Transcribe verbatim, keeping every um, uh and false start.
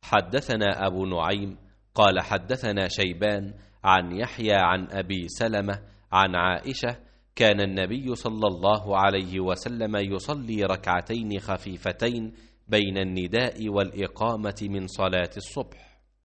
حدثنا أبو نعيم قال حدثنا شيبان عن يحيى عن أبي سلمة عن عائشة كان النبي صلى الله عليه وسلم يصلي ركعتين خفيفتين بين النداء والإقامة من صلاة الصبح.